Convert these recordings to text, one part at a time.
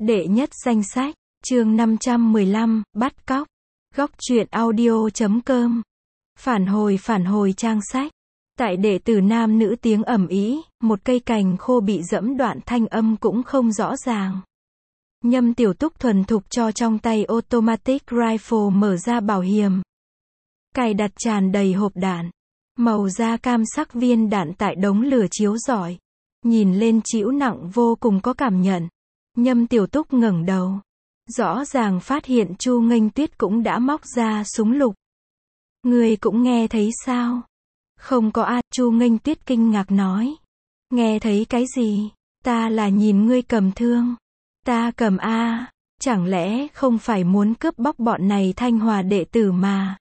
Đệ nhất danh sách, chương 515, bắt cóc. Góc truyện audio.com. Phản hồi trang sách. Tại đệ tử nam nữ tiếng ầm ĩ, một cây cành khô bị giẫm đoạn thanh âm cũng không rõ ràng. Nhâm Tiểu Túc thuần thục cho trong tay automatic rifle mở ra bảo hiểm. Cài đặt tràn đầy hộp đạn. Màu da cam sắc viên đạn tại đống lửa chiếu rọi. Nhìn lên trĩu nặng vô cùng có cảm nhận. Nhâm Tiểu Túc ngẩng đầu. Rõ ràng phát hiện Chu Nghênh Tuyết cũng đã móc ra súng lục. Người cũng nghe thấy sao? Không có a, Chu Nghênh Tuyết kinh ngạc nói. Nghe thấy cái gì? Ta là nhìn ngươi cầm thương. Ta cầm a, chẳng lẽ không phải muốn cướp bóc bọn này Thanh Hòa đệ tử mà.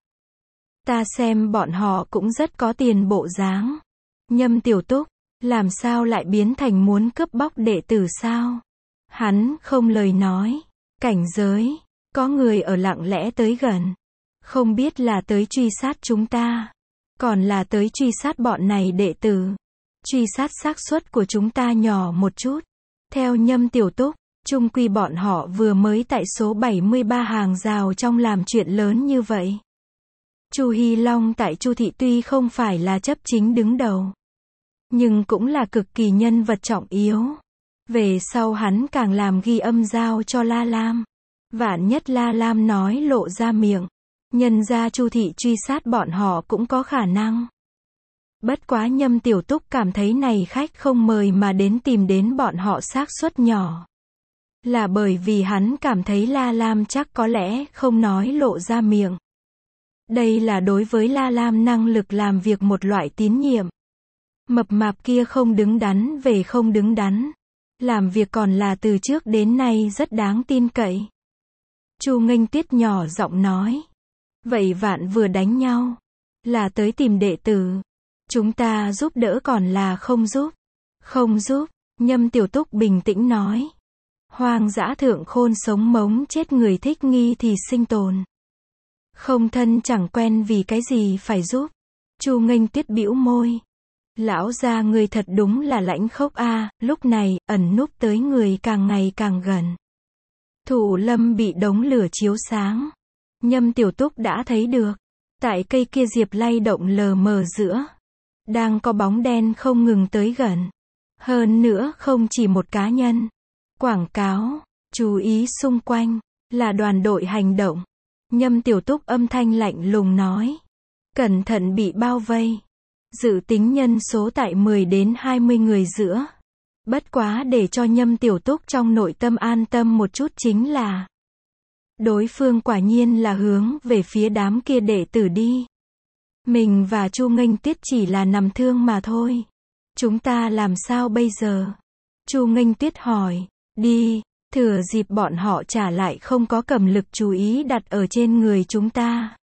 Ta xem bọn họ cũng rất có tiền bộ dáng. Nhâm Tiểu Túc, làm sao lại biến thành muốn cướp bóc đệ tử sao? Hắn không lời nói. Cảnh giới, có người ở lặng lẽ tới gần. Không biết là tới truy sát chúng ta, còn là tới truy sát bọn này đệ tử. Truy sát xác suất của chúng ta nhỏ một chút. Theo Nhâm Tiểu Túc, chung quy bọn họ vừa mới tại số 73 hàng rào trong làm chuyện lớn như vậy. Chu Hy Long tại Chu thị tuy không phải là chấp chính đứng đầu, nhưng cũng là cực kỳ nhân vật trọng yếu. Về sau hắn càng làm ghi âm giao cho La Lam. Vạn nhất La Lam nói lộ ra miệng, nhân ra Chu thị truy sát bọn họ cũng có khả năng. Bất quá Nhâm Tiểu Túc cảm thấy này khách không mời mà đến tìm đến bọn họ xác suất nhỏ. Là bởi vì hắn cảm thấy La Lam chắc có lẽ không nói lộ ra miệng. Đây là đối với La Lam năng lực làm việc một loại tín nhiệm. Mập mạp kia không đứng đắn về không đứng đắn. Làm việc còn là từ trước đến nay rất đáng tin cậy. Chu Nghênh Tuyết nhỏ giọng nói. Vậy Vạn vừa đánh nhau, là tới tìm đệ tử. Chúng ta giúp đỡ còn là không giúp? Không giúp, Nhâm Tiểu Túc bình tĩnh nói. Hoang dã thượng khôn sống mống chết người thích nghi thì sinh tồn. Không thân chẳng quen vì cái gì phải giúp. Chu Nghênh Tuyết bĩu môi. Lão gia người thật đúng là lãnh khốc a. Lúc này, ẩn núp tới người càng ngày càng gần. Thủ lâm bị đống lửa chiếu sáng. Nhâm Tiểu Túc đã thấy được. Tại cây kia diệp lay động lờ mờ giữa. Đang có bóng đen không ngừng tới gần. Hơn nữa không chỉ một cá nhân. Quảng cáo, chú ý xung quanh, là đoàn đội hành động. Nhâm Tiểu Túc âm thanh lạnh lùng nói. Cẩn thận bị bao vây. Dự tính nhân số tại 10 đến 20 người giữa. Bất quá để cho Nhâm Tiểu Túc trong nội tâm an tâm một chút chính là đối phương quả nhiên là hướng về phía đám kia đệ tử đi. Mình và Chu Nghênh Tuyết chỉ là nằm thương mà thôi. Chúng ta làm sao bây giờ? Chu Nghênh Tuyết hỏi. Đi, thừa dịp bọn họ trả lại không có cầm lực chú ý đặt ở trên người chúng ta.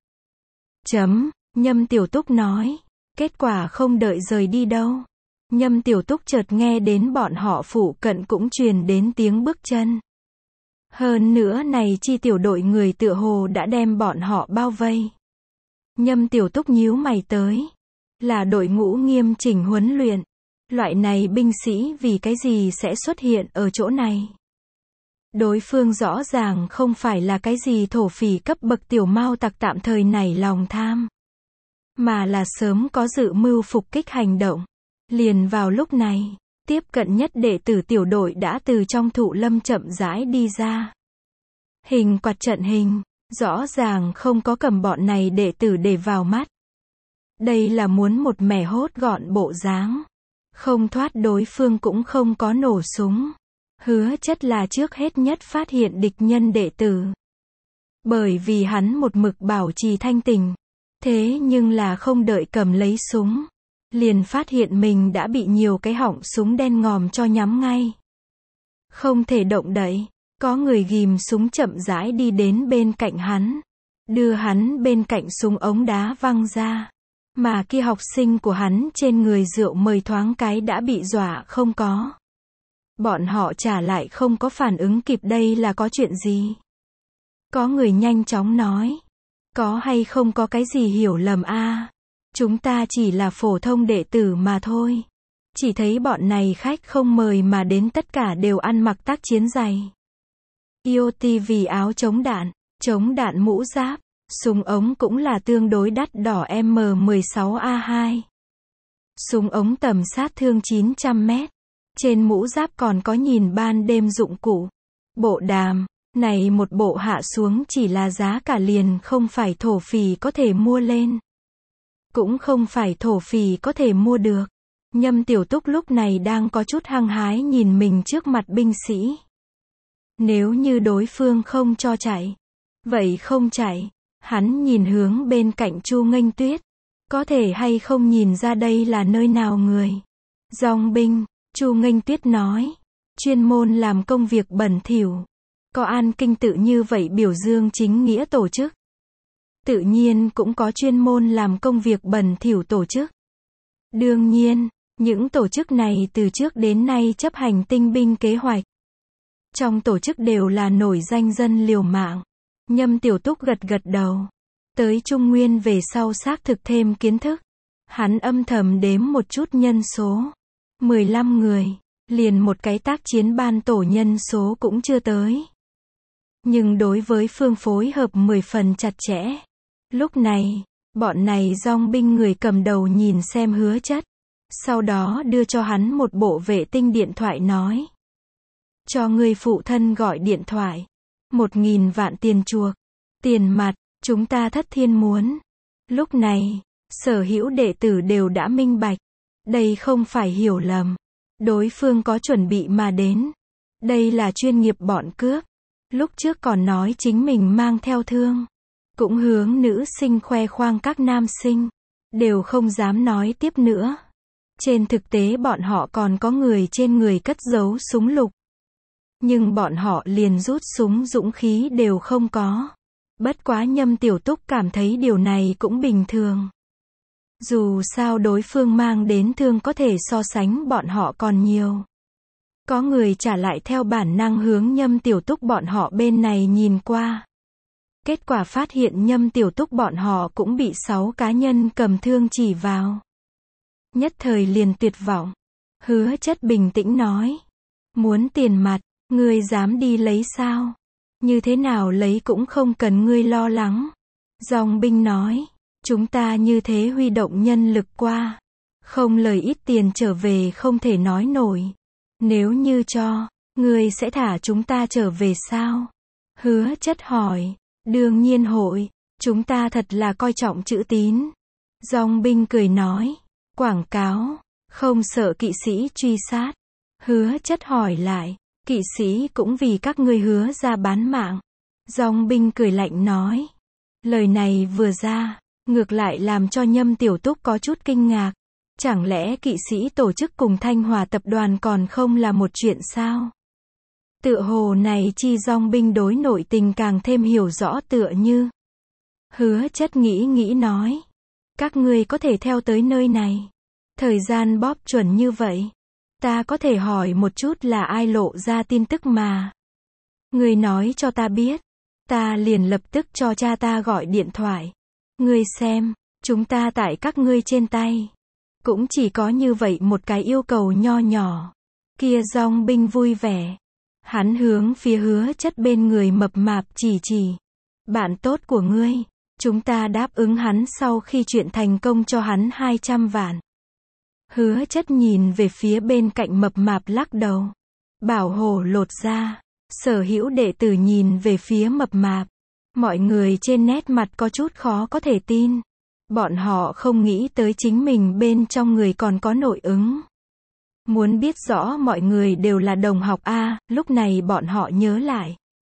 Nhâm Tiểu Túc nói. Kết quả không đợi rời đi đâu. Nhâm Tiểu Túc chợt nghe đến bọn họ phụ cận cũng truyền đến tiếng bước chân. Hơn nữa này chi tiểu đội người tựa hồ đã đem bọn họ bao vây. Nhâm Tiểu Túc nhíu mày tới. Là đội ngũ nghiêm chỉnh huấn luyện. Loại này binh sĩ vì cái gì sẽ xuất hiện ở chỗ này? Đối phương rõ ràng không phải là cái gì thổ phỉ cấp bậc tiểu mao tặc tạm thời nảy lòng tham. Mà là sớm có dự mưu phục kích hành động. Liền vào lúc này, tiếp cận nhất đệ tử tiểu đội đã từ trong thụ lâm chậm rãi đi ra. Hình quạt trận hình, rõ ràng không có cầm bọn này đệ tử để vào mắt. Đây là muốn một mẻ hốt gọn bộ dáng. Không thoát đối phương cũng không có nổ súng. Hứa chất là trước hết nhất phát hiện địch nhân đệ tử. Bởi vì hắn một mực bảo trì thanh tỉnh. Thế nhưng là không đợi cầm lấy súng. Liền phát hiện mình đã bị nhiều cái họng súng đen ngòm cho nhắm ngay. Không thể động đậy. Có người ghim súng chậm rãi đi đến bên cạnh hắn. Đưa hắn bên cạnh súng ống đá văng ra. Mà kia học sinh của hắn trên người rượu mời thoáng cái đã bị dọa không có. Bọn họ trả lại không có phản ứng kịp đây là có chuyện gì. Có người nhanh chóng nói. Có hay không có cái gì hiểu lầm a? Chúng ta chỉ là phổ thông đệ tử mà thôi. Chỉ thấy bọn này khách không mời mà đến tất cả đều ăn mặc tác chiến giày. IoT vì áo chống đạn mũ giáp, súng ống cũng là tương đối đắt đỏ M16A2. Súng ống tầm sát thương 900 mét. Trên mũ giáp còn có nhìn ban đêm dụng cụ. Bộ đàm, này một bộ hạ xuống chỉ là giá cả liền không phải thổ phỉ có thể mua lên. Cũng không phải thổ phỉ có thể mua được. Nhâm Tiểu Túc lúc này đang có chút hăng hái nhìn mình trước mặt binh sĩ. Nếu như đối phương không cho chạy, vậy không chạy. Hắn nhìn hướng bên cạnh Chu Nghênh Tuyết. Có thể hay không nhìn ra đây là nơi nào người. Dòng binh, Chu Nghênh Tuyết nói. Chuyên môn làm công việc bẩn thỉu. Có An Kinh Tự như vậy biểu dương chính nghĩa tổ chức. Tự nhiên cũng có chuyên môn làm công việc bẩn thỉu tổ chức. Đương nhiên, những tổ chức này từ trước đến nay chấp hành tinh binh kế hoạch. Trong tổ chức đều là nổi danh dân liều mạng. Nhâm Tiểu Túc gật gật đầu. Tới Trung Nguyên về sau xác thực thêm kiến thức. Hắn âm thầm đếm một chút nhân số. 15 người. Liền một cái tác chiến ban tổ nhân số cũng chưa tới. Nhưng đối với phương phối hợp 10 phần chặt chẽ. Lúc này, bọn này dòng binh người cầm đầu nhìn xem Hứa Chất. Sau đó đưa cho hắn một bộ vệ tinh điện thoại nói. Cho người phụ thân gọi điện thoại. 1.000 vạn tiền chuộc. Tiền mặt, chúng ta thất thiên muốn. Lúc này, sở hữu đệ tử đều đã minh bạch. Đây không phải hiểu lầm. Đối phương có chuẩn bị mà đến. Đây là chuyên nghiệp bọn cướp. Lúc trước còn nói chính mình mang theo thương. Cũng hướng nữ sinh khoe khoang các nam sinh. Đều không dám nói tiếp nữa. Trên thực tế bọn họ còn có người trên người cất giấu súng lục. Nhưng bọn họ liền rút súng dũng khí đều không có. Bất quá Nhâm Tiểu Túc cảm thấy điều này cũng bình thường. Dù sao đối phương mang đến thương có thể so sánh bọn họ còn nhiều. Có người trả lại theo bản năng hướng Nhâm Tiểu Túc bọn họ bên này nhìn qua. Kết quả phát hiện Nhâm Tiểu Túc bọn họ cũng bị 6 cá nhân cầm thương chỉ vào. Nhất thời liền tuyệt vọng. Hứa Chất bình tĩnh nói. Muốn tiền mặt, ngươi dám đi lấy sao? Như thế nào lấy cũng không cần ngươi lo lắng. Dòng binh nói. Chúng ta như thế huy động nhân lực qua. Không lời ít tiền trở về không thể nói nổi. Nếu như cho, ngươi sẽ thả chúng ta trở về sao? Hứa Chất hỏi. Đương nhiên hội. Chúng ta thật là coi trọng chữ tín. Dòng binh cười nói. Quảng cáo. Không sợ kỵ sĩ truy sát. Hứa Chất hỏi lại. Kỵ sĩ cũng vì các ngươi hứa ra bán mạng. Dòng binh cười lạnh nói. Lời này vừa ra, ngược lại làm cho Nhâm Tiểu Túc có chút kinh ngạc. Chẳng lẽ kỵ sĩ tổ chức cùng Thanh Hòa tập đoàn còn không là một chuyện sao? Tựa hồ này chi dòng binh đối nội tình càng thêm hiểu rõ tựa như. Hứa Chất nghĩ nói. Các ngươi có thể theo tới nơi này. Thời gian bóp chuẩn như vậy. Ta có thể hỏi một chút là ai lộ ra tin tức mà. Ngươi nói cho ta biết. Ta liền lập tức cho cha ta gọi điện thoại. Ngươi xem, chúng ta tại các ngươi trên tay. Cũng chỉ có như vậy một cái yêu cầu nho nhỏ. Kia dòng binh vui vẻ. Hắn hướng phía Hứa Chất bên người mập mạp chỉ. Bạn tốt của ngươi. Chúng ta đáp ứng hắn sau khi chuyện thành công cho hắn 200 vạn. Hứa Chất nhìn về phía bên cạnh mập mạp lắc đầu. Bảo hổ lột ra. Sở hữu đệ tử nhìn về phía mập mạp. Mọi người trên nét mặt có chút khó có thể tin. Bọn họ không nghĩ tới chính mình bên trong người còn có nội ứng. Muốn biết rõ mọi người đều là đồng học a, lúc này bọn họ nhớ lại.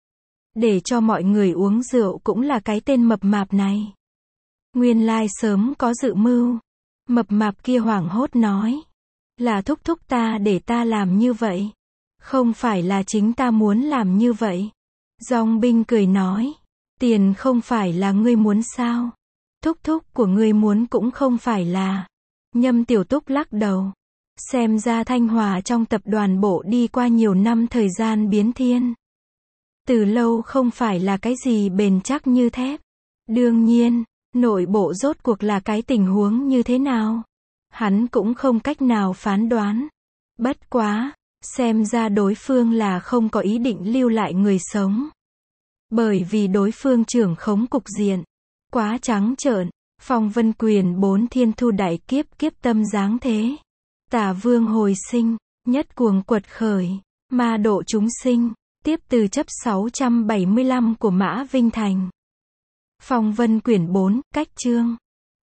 Để cho mọi người uống rượu cũng là cái tên mập mạp này. Nguyên lai sớm có dự mưu. Mập mạp kia hoảng hốt nói. Là thúc thúc ta để ta làm như vậy. Không phải là chính ta muốn làm như vậy. Dòng binh cười nói. Tiền không phải là ngươi muốn sao? Thúc thúc của ngươi muốn cũng không phải là. Nhâm Tiểu Túc lắc đầu. Xem ra Thanh Hòa trong tập đoàn bộ đi qua nhiều năm thời gian biến thiên. Từ lâu không phải là cái gì bền chắc như thép. Đương nhiên, nội bộ rốt cuộc là cái tình huống như thế nào? Hắn cũng không cách nào phán đoán. Bất quá, Xem ra đối phương là không có ý định lưu lại người sống. Bởi vì đối phương trưởng khống cục diện. Quá trắng trợn. Phong vân quyền 4 thiên thu đại kiếp kiếp tâm giáng thế. Tả vương hồi sinh. Nhất cuồng quật khởi. Ma độ chúng sinh. Tiếp từ chấp 675 của Mã Vinh Thành. Phong vân quyển 4, cách chương.